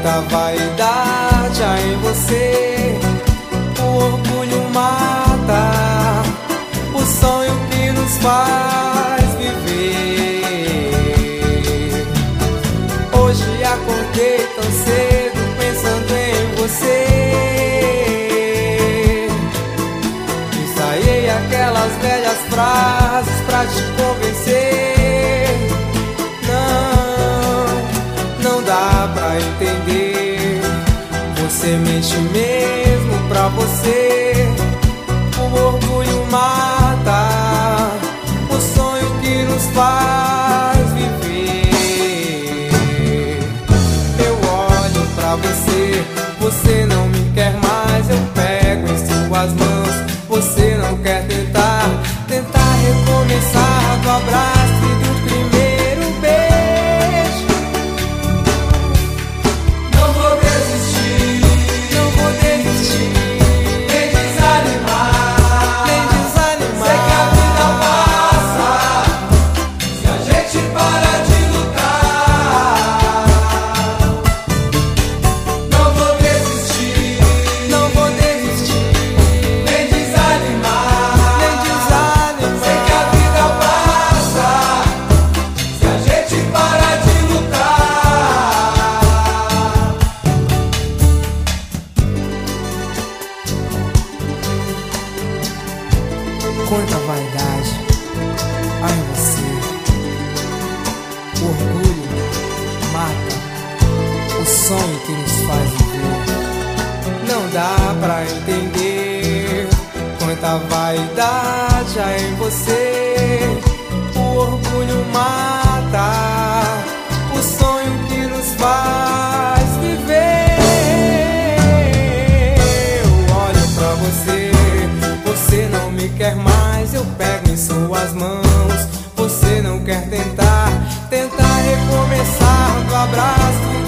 Quanta vaidade há em você, o orgulho mata o sonho que nos faz viver. Hoje acordei tão cedo pensando em você, ensaiei aquelas velhas frases pra te convencer. Não dá pra entender, você mente mesmo pra você. O orgulho mata o sonho que nos faz viver. Eu olho pra você, você não me quer mais. Eu pego em suas mãos, você não quer tentar recomeçar do abraço e do primeiro beijo. Não vou desistir, nem desanimar, sei que a vida passa se a gente para de lutar. Não vou desistir, nem desanimar, sei que a vida passa se a gente para de lutar. Quanta vaidade há em você, o orgulho mata o sonho que nos faz viver. Não dá pra entender quanta vaidade há em você, o orgulho mata o sonho que nos faz viver. Eu olho pra você, você não me quer mais. Eu pego em suas mãos, você não quer tentar recomeçar do abraço